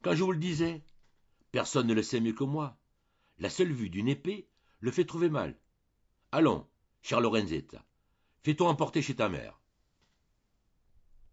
Quand je vous le disais, personne ne le sait mieux que moi. La seule vue d'une épée le fait trouver mal. Allons, chère Lorenzetta, fais-toi emporter chez ta mère.